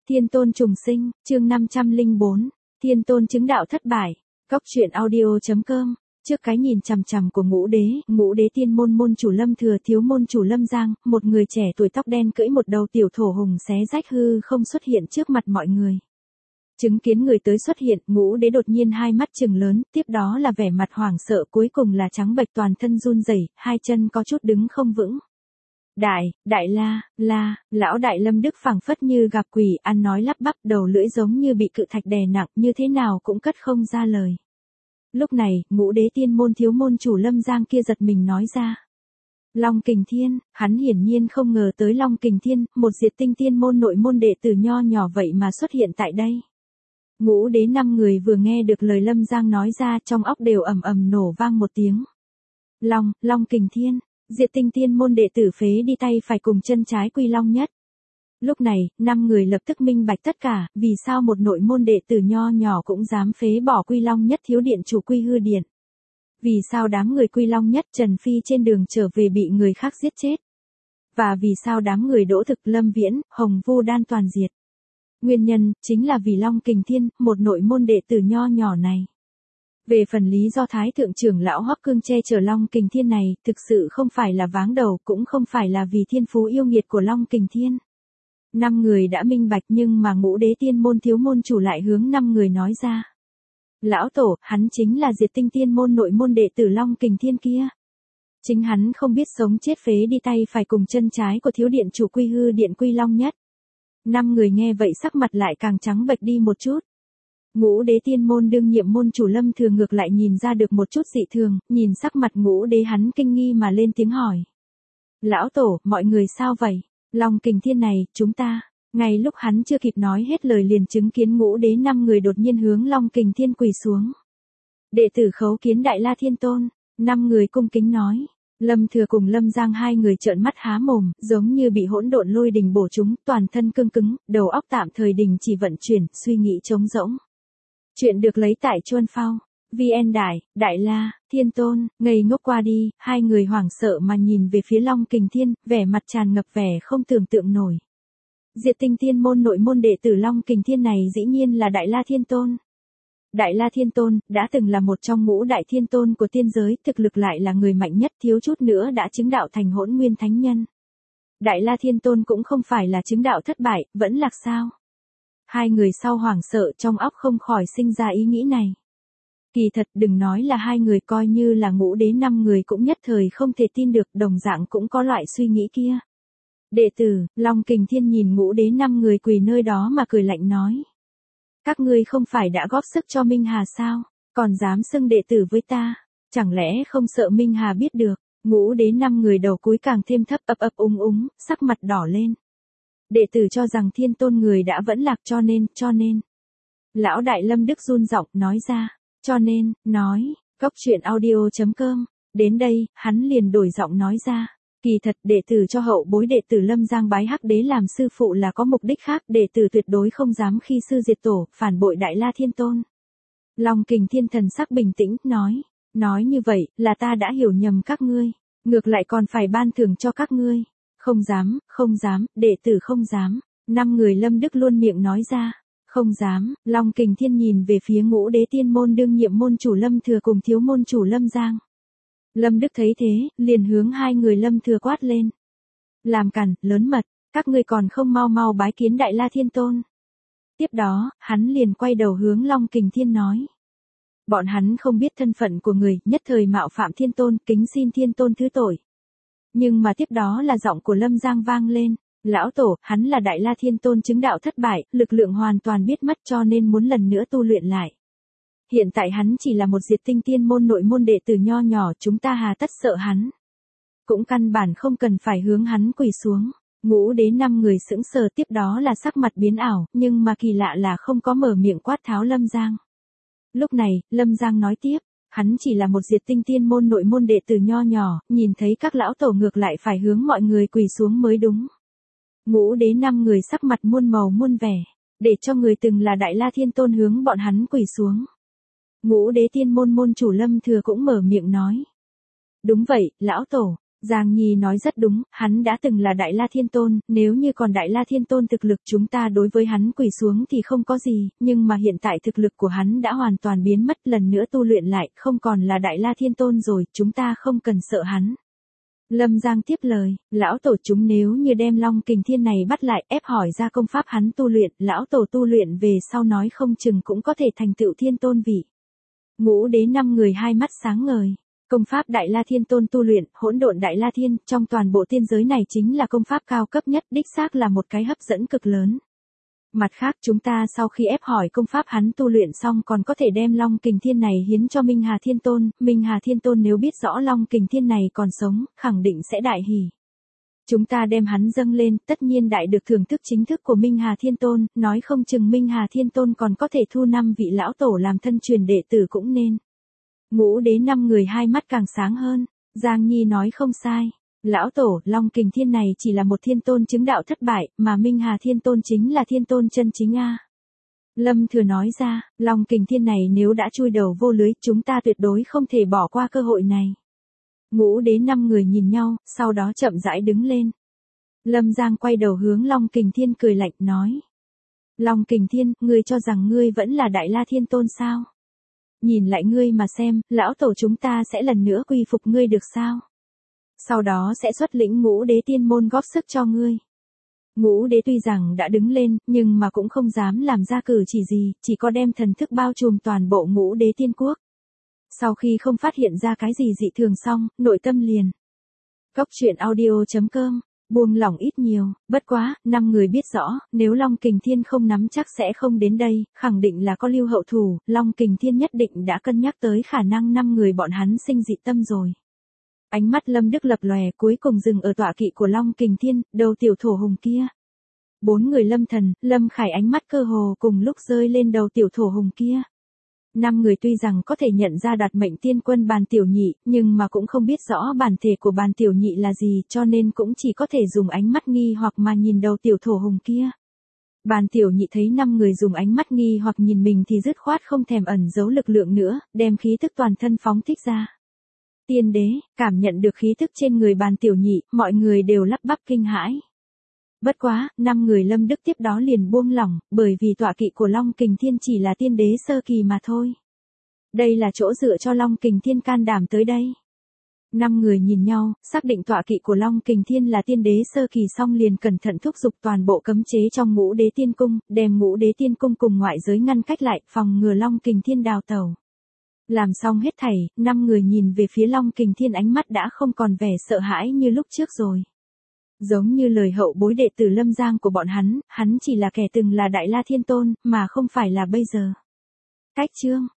Thiên tôn trùng sinh, chương 504, Thiên tôn chứng đạo thất bại. Cóc truyện audio.com. Trước cái nhìn chằm chằm của ngũ đế tiên môn môn chủ Lâm Thừa thiếu môn chủ Lâm Giang, một người trẻ tuổi tóc đen cưỡi một đầu tiểu thổ hùng xé rách hư không xuất hiện trước mặt mọi người. Chứng kiến người tới xuất hiện, ngũ đế đột nhiên hai mắt trừng lớn, tiếp đó là vẻ mặt hoảng sợ, cuối cùng là trắng bệch toàn thân run rẩy, hai chân có chút đứng không vững. Lão đại Lâm Đức phảng phất như gặp quỷ, ăn nói lắp bắp, đầu lưỡi giống như bị cự thạch đè nặng, như thế nào cũng cất không ra lời. Lúc này, ngũ đế tiên môn thiếu môn chủ Lâm Giang kia giật mình nói ra. Long Kình Thiên, hắn hiển nhiên không ngờ tới Long Kình Thiên, một diệt tinh tiên môn nội môn đệ tử nho nhỏ vậy mà xuất hiện tại đây. Ngũ đế 5 người vừa nghe được lời Lâm Giang nói ra, trong óc đều ầm ầm nổ vang một tiếng. Long Kình Thiên, diệt tinh tiên môn đệ tử phế đi tay phải cùng chân trái quy long nhất. Lúc này, 5 người lập tức minh bạch tất cả, vì sao một nội môn đệ tử nho nhỏ cũng dám phế bỏ quy long nhất thiếu điện chủ quy hư điện. Vì sao đám người quy long nhất Trần Phi trên đường trở về bị người khác giết chết. Và vì sao đám người Đỗ Thực, Lâm Viễn, Hồng Vu Đan toàn diệt. Nguyên nhân, chính là vì Long Kình Thiên, một nội môn đệ tử nho nhỏ này. Về phần lý do Thái Thượng trưởng lão Hoắc Cương che chở Long Kình Thiên này, thực sự không phải là váng đầu, cũng không phải là vì thiên phú yêu nghiệt của Long Kình Thiên. 5 người đã minh bạch nhưng mà ngũ đế tiên môn thiếu môn chủ lại hướng 5 người nói ra. Lão tổ, hắn chính là diệt tinh tiên môn nội môn đệ tử Long Kình Thiên kia. Chính hắn không biết sống chết phế đi tay phải cùng chân trái của thiếu điện chủ quy hư điện quy long nhất. 5 người nghe vậy sắc mặt lại càng trắng bệch đi một chút. Ngũ đế tiên môn đương nhiệm môn chủ Lâm Thừa ngược lại nhìn ra được một chút dị thường, nhìn sắc mặt ngũ đế hắn kinh nghi mà lên tiếng hỏi. Lão tổ, mọi người sao vậy? Long Kình Thiên này, chúng ta. Ngay lúc hắn chưa kịp nói hết lời liền chứng kiến ngũ đế 5 người đột nhiên hướng Long Kình Thiên quỳ xuống. Đệ tử khấu kiến Đại La Thiên Tôn, 5 người cung kính nói. Lâm Thừa cùng Lâm Giang hai người trợn mắt há mồm, giống như bị hỗn độn lôi đình bổ trúng, toàn thân cương cứng, đầu óc tạm thời đình chỉ vận chuyển, suy nghĩ trống rỗng. Chuyện được lấy tại Chuân Phao. VN Đại La, Thiên Tôn, ngây ngốc qua đi, hai người hoảng sợ mà nhìn về phía Long Kình Thiên, vẻ mặt tràn ngập vẻ không tưởng tượng nổi. Diệt tinh tiên môn nội môn đệ tử Long Kình Thiên này dĩ nhiên là Đại La Thiên Tôn. Đại La Thiên Tôn, đã từng là một trong ngũ đại thiên tôn của tiên giới, thực lực lại là người mạnh nhất, thiếu chút nữa đã chứng đạo thành hỗn nguyên thánh nhân. Đại La Thiên Tôn cũng không phải là chứng đạo thất bại, vẫn lạc sao? Hai người sau hoảng sợ trong óc không khỏi sinh ra ý nghĩ này. Kỳ thật đừng nói là hai người, coi như là ngũ đế 5 người cũng nhất thời không thể tin được, đồng dạng cũng có loại suy nghĩ kia. Đệ tử, Long Kình Thiên nhìn ngũ đế 5 người quỳ nơi đó mà cười lạnh nói. Các ngươi không phải đã góp sức cho Minh Hà sao, còn dám xưng đệ tử với ta, chẳng lẽ không sợ Minh Hà biết được. Ngũ đế 5 người đầu cúi càng thêm thấp, ấp úng, sắc mặt đỏ lên. Đệ tử cho rằng Thiên Tôn người đã vẫn lạc, cho nên. Lão đại Lâm Đức run giọng nói ra, Cóc truyện audio.com. Đến đây, hắn liền đổi giọng nói ra. Kỳ thật đệ tử cho hậu bối đệ tử Lâm Giang bái Hắc đế làm sư phụ là có mục đích khác, đệ tử tuyệt đối không dám khi sư diệt tổ, phản bội Đại La Thiên Tôn. Long Kình Thiên thần sắc bình tĩnh, nói như vậy, là ta đã hiểu nhầm các ngươi, ngược lại còn phải ban thưởng cho các ngươi. Không dám, đệ tử không dám. 5 người Lâm Đức luôn miệng nói ra. Không dám. Long Kình Thiên nhìn về phía ngũ đế tiên môn đương nhiệm môn chủ Lâm Thừa cùng thiếu môn chủ Lâm Giang. Lâm Đức thấy thế, liền hướng hai người Lâm Thừa quát lên. Làm càn, lớn mật, các ngươi còn không mau bái kiến Đại La Thiên Tôn. Tiếp đó, hắn liền quay đầu hướng Long Kình Thiên nói. Bọn hắn không biết thân phận của người, nhất thời mạo phạm Thiên Tôn, kính xin Thiên Tôn thứ tội. Nhưng mà tiếp đó là giọng của Lâm Giang vang lên. Lão tổ, hắn là Đại La Thiên Tôn chứng đạo thất bại, lực lượng hoàn toàn biết mất cho nên muốn lần nữa tu luyện lại. Hiện tại hắn chỉ là một diệt tinh tiên môn nội môn đệ tử nho nhỏ, chúng ta hà tất sợ hắn. Cũng căn bản không cần phải hướng hắn quỳ xuống. Ngũ đế 5 người sững sờ, tiếp đó là sắc mặt biến ảo, nhưng mà kỳ lạ là không có mở miệng quát tháo Lâm Giang. Lúc này, Lâm Giang nói tiếp, hắn chỉ là một diệt tinh tiên môn nội môn đệ tử nho nhỏ, nhìn thấy các lão tổ ngược lại phải hướng mọi người quỳ xuống mới đúng. Ngũ đế 5 người sắc mặt muôn màu muôn vẻ, để cho người từng là Đại La Thiên Tôn hướng bọn hắn quỳ xuống. Ngũ đế tiên môn môn chủ Lâm Thừa cũng mở miệng nói. Đúng vậy, lão tổ, Giang Nhi nói rất đúng, hắn đã từng là Đại La Thiên Tôn, nếu như còn Đại La Thiên Tôn thực lực chúng ta đối với hắn quỳ xuống thì không có gì, nhưng mà hiện tại thực lực của hắn đã hoàn toàn biến mất, lần nữa tu luyện lại, không còn là Đại La Thiên Tôn rồi, chúng ta không cần sợ hắn. Lâm Giang tiếp lời, lão tổ chúng nếu như đem Long Kình Thiên này bắt lại, ép hỏi ra công pháp hắn tu luyện, lão tổ tu luyện về sau nói không chừng cũng có thể thành tựu thiên tôn vị. Ngũ đế 5 người hai mắt sáng ngời. Công pháp Đại La Thiên Tôn tu luyện, hỗn độn Đại La Thiên, trong toàn bộ tiên giới này chính là công pháp cao cấp nhất, đích xác là một cái hấp dẫn cực lớn. Mặt khác chúng ta sau khi ép hỏi công pháp hắn tu luyện xong còn có thể đem Long Kình Thiên này hiến cho Minh Hà Thiên Tôn, Minh Hà Thiên Tôn nếu biết rõ Long Kình Thiên này còn sống, khẳng định sẽ đại hỉ. Chúng ta đem hắn dâng lên, tất nhiên đại được thưởng thức chính thức của Minh Hà Thiên Tôn, nói không chừng Minh Hà Thiên Tôn còn có thể thu 5 vị lão tổ làm thân truyền đệ tử cũng nên. Ngũ đế 5 người hai mắt càng sáng hơn, Giang Nhi nói không sai. Lão tổ, Long Kình Thiên này chỉ là một thiên tôn chứng đạo thất bại, mà Minh Hà Thiên Tôn chính là thiên tôn chân chính a. Lâm Thừa nói ra, Long Kình Thiên này nếu đã chui đầu vô lưới, chúng ta tuyệt đối không thể bỏ qua cơ hội này. Ngũ đế 5 người nhìn nhau, sau đó chậm rãi đứng lên. Lâm Giang quay đầu hướng Long Kình Thiên cười lạnh nói. Long Kình Thiên, ngươi cho rằng ngươi vẫn là Đại La Thiên Tôn sao? Nhìn lại ngươi mà xem, lão tổ chúng ta sẽ lần nữa quy phục ngươi được sao? Sau đó sẽ xuất lĩnh ngũ đế tiên môn góp sức cho ngươi. Ngũ đế tuy rằng đã đứng lên, nhưng mà cũng không dám làm ra cử chỉ gì, chỉ có đem thần thức bao trùm toàn bộ ngũ đế tiên quốc. Sau khi không phát hiện ra cái gì dị thường xong, nội tâm liền. Cốc truyện audio.com, buông lỏng ít nhiều, bất quá, 5 người biết rõ, nếu Long Kình Thiên không nắm chắc sẽ không đến đây, khẳng định là có lưu hậu thủ, Long Kình Thiên nhất định đã cân nhắc tới khả năng 5 người bọn hắn sinh dị tâm rồi. Ánh mắt Lâm Đức lập lòe cuối cùng dừng ở tọa kỵ của Long Kình Thiên, đầu tiểu thổ hùng kia. 4 người Lâm Thần, Lâm Khải ánh mắt cơ hồ cùng lúc rơi lên đầu tiểu thổ hùng kia. 5 người tuy rằng có thể nhận ra Đạt Mệnh Tiên Quân Bàn Tiểu Nhị, nhưng mà cũng không biết rõ bản thể của Bàn Tiểu Nhị là gì, cho nên cũng chỉ có thể dùng ánh mắt nghi hoặc mà nhìn đầu tiểu thổ hùng kia. Bàn Tiểu Nhị thấy 5 người dùng ánh mắt nghi hoặc nhìn mình thì dứt khoát không thèm ẩn giấu lực lượng nữa, đem khí tức toàn thân phóng thích ra. Tiên đế, cảm nhận được khí tức trên người Bàn Tiểu Nhị, mọi người đều lắp bắp kinh hãi. Bất quá, 5 người Lâm Đức tiếp đó liền buông lỏng, bởi vì tọa kỵ của Long Kình Thiên chỉ là tiên đế sơ kỳ mà thôi. Đây là chỗ dựa cho Long Kình Thiên can đảm tới đây. 5 người nhìn nhau, xác định tọa kỵ của Long Kình Thiên là tiên đế sơ kỳ xong liền cẩn thận thúc giục toàn bộ cấm chế trong ngũ đế tiên cung, đem ngũ đế tiên cung cùng ngoại giới ngăn cách lại, phòng ngừa Long Kình Thiên đào tẩu. Làm xong hết thảy, 5 người nhìn về phía Long Kình Thiên ánh mắt đã không còn vẻ sợ hãi như lúc trước rồi. Giống như lời hậu bối đệ tử Lâm Giang của bọn hắn chỉ là kẻ từng là Đại La Thiên Tôn, mà không phải là bây giờ. Cách chương